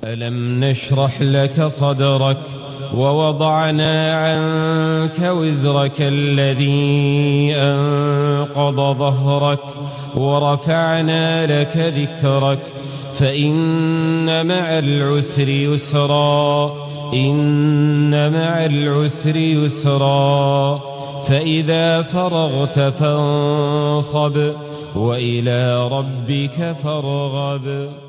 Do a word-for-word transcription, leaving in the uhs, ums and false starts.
ألم نشرح لك صدرك ووضعنا عنك وزرك الذي أنقض ظهرك ورفعنا لك ذكرك فإن مع العسر يسرا إن مع العسر يسرا فإذا فرغت فانصب وإلى ربك فارغب.